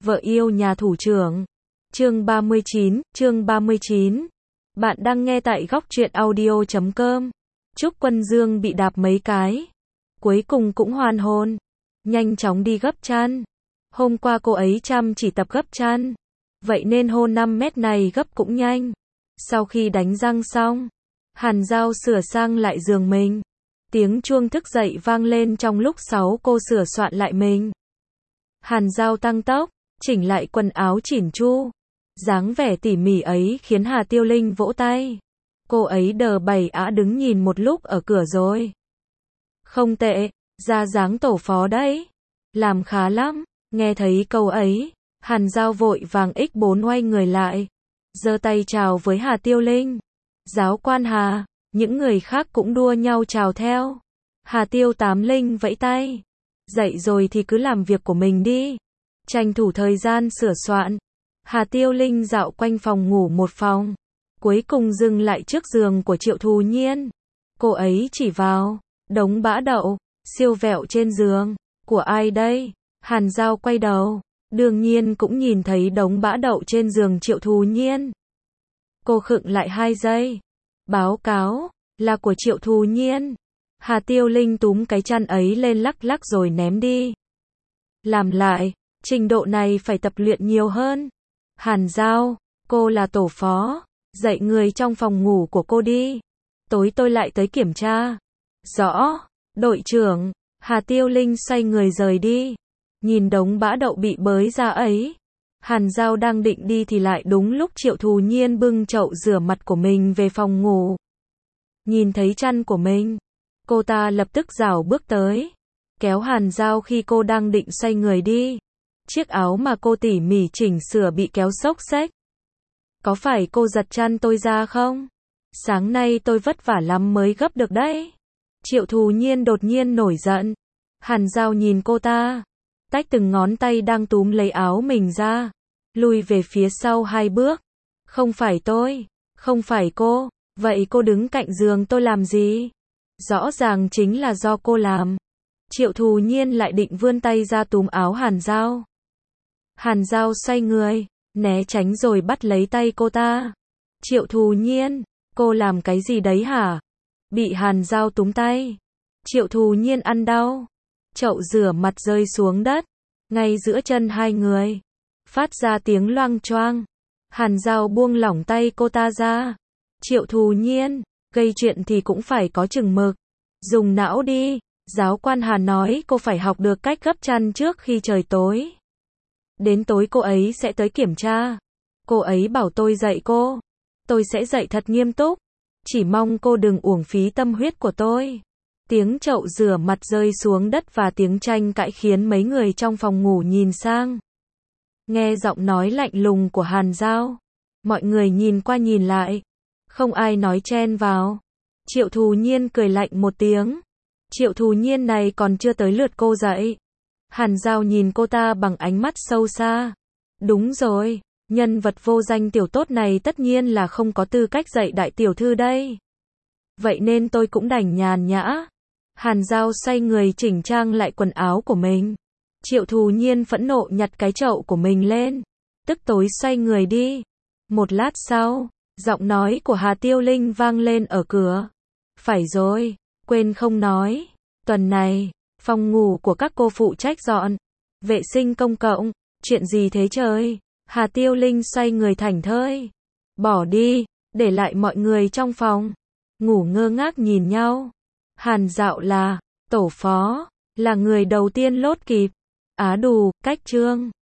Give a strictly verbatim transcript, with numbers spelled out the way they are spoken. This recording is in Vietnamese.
Vợ yêu nhà thủ trưởng. Chương ba mươi chín, chương ba mươi chín. Bạn đang nghe tại góc truyện audio chấm com. Trúc Quân Dương bị đạp mấy cái. Cuối cùng cũng hoàn hồn. Nhanh chóng đi gấp chăn. Hôm qua cô ấy chăm chỉ tập gấp chăn. Vậy nên hôn năm mét này gấp cũng nhanh. Sau khi đánh răng xong, Hàn Giao sửa sang lại giường mình. Tiếng chuông thức dậy vang lên trong lúc sáu cô sửa soạn lại mình. Hàn Giao tăng tốc, chỉnh lại quần áo chỉn chu. Dáng vẻ tỉ mỉ ấy khiến Hà Tiêu Linh vỗ tay. Cô ấy đờ bầy ả đứng nhìn một lúc ở cửa rồi. Không tệ, ra dáng tổ phó đấy. Làm khá lắm. Nghe thấy câu ấy, Hàn Giao vội vàng ích bốn oai người lại. Giơ tay chào với Hà Tiêu Linh. Giáo quan Hà, những người khác cũng đua nhau chào theo. Hà Tiêu Tám Linh vẫy tay. Dậy rồi thì cứ làm việc của mình đi. Tranh thủ thời gian sửa soạn. Hà Tiêu Linh dạo quanh phòng ngủ một phòng. Cuối cùng dừng lại trước giường của Triệu Thù Nhiên. Cô ấy chỉ vào đống bã đậu, siêu vẹo trên giường. Của ai đây? Hàn Giao quay đầu. Đương nhiên cũng nhìn thấy đống bã đậu trên giường Triệu Thù Nhiên. Cô khựng lại hai giây. Báo cáo, là của Triệu Thù Nhiên. Hà Tiêu Linh túm cái chăn ấy lên lắc lắc rồi ném đi. Làm lại, trình độ này phải tập luyện nhiều hơn. Hàn Giao, cô là tổ phó, dạy người trong phòng ngủ của cô đi. Tối tôi lại tới kiểm tra. Rõ, đội trưởng. Hà Tiêu Linh xoay người rời đi. Nhìn đống bã đậu bị bới ra ấy. Hàn Giao đang định đi thì lại đúng lúc Triệu Thù Nhiên bưng chậu rửa mặt của mình về phòng ngủ. Nhìn thấy chăn của mình, cô ta lập tức rảo bước tới. Kéo Hàn Giao khi cô đang định xoay người đi. Chiếc áo mà cô tỉ mỉ chỉnh sửa bị kéo xốc xếch. Có phải cô giật chăn tôi ra không? Sáng nay tôi vất vả lắm mới gấp được đấy. Triệu Thù Nhiên đột nhiên nổi giận. Hàn Giao nhìn cô ta. Tách từng ngón tay đang túm lấy áo mình ra. Lùi về phía sau hai bước. Không phải tôi. Không phải cô. Vậy cô đứng cạnh giường tôi làm gì? Rõ ràng chính là do cô làm. Triệu Thù Nhiên lại định vươn tay ra túm áo Hàn Giao. Hàn Giao xoay người, né tránh rồi bắt lấy tay cô ta. Triệu Thù Nhiên, cô làm cái gì đấy hả? Bị Hàn Giao túm tay. Triệu Thù Nhiên ăn đau. Chậu rửa mặt rơi xuống đất. Ngay giữa chân hai người. Phát ra tiếng loang choang. Hàn Giao buông lỏng tay cô ta ra. Triệu Thù Nhiên, gây chuyện thì cũng phải có chừng mực. Dùng não đi. Giáo quan Hà nói cô phải học được cách gấp chăn trước khi trời tối. Đến tối cô ấy sẽ tới kiểm tra. Cô ấy bảo tôi dạy cô. Tôi sẽ dạy thật nghiêm túc. Chỉ mong cô đừng uổng phí tâm huyết của tôi. Tiếng chậu rửa mặt rơi xuống đất và tiếng tranh cãi khiến mấy người trong phòng ngủ nhìn sang. Nghe giọng nói lạnh lùng của Hàn Giao. Mọi người nhìn qua nhìn lại. Không ai nói chen vào. Triệu Thù Nhiên cười lạnh một tiếng. Triệu Thù Nhiên này còn chưa tới lượt cô dạy. Hàn Giao nhìn cô ta bằng ánh mắt sâu xa. Đúng rồi, nhân vật vô danh tiểu tốt này tất nhiên là không có tư cách dạy đại tiểu thư đây. Vậy nên tôi cũng đành nhàn nhã. Hàn Giao xoay người chỉnh trang lại quần áo của mình. Triệu Thù Nhiên phẫn nộ nhặt cái chậu của mình lên. Tức tối xoay người đi. Một lát sau, giọng nói của Hà Tiêu Linh vang lên ở cửa. Phải rồi, quên không nói. Tuần này, phòng ngủ của các cô phụ trách dọn vệ sinh công cộng. Chuyện gì thế trời? Hà Tiêu Linh xoay người thảnh thơi. Bỏ đi, để lại mọi người trong phòng ngủ ngơ ngác nhìn nhau. Hàn Dạo là tổ phó, là người đầu tiên lốt kịp. Á đù, cách trương.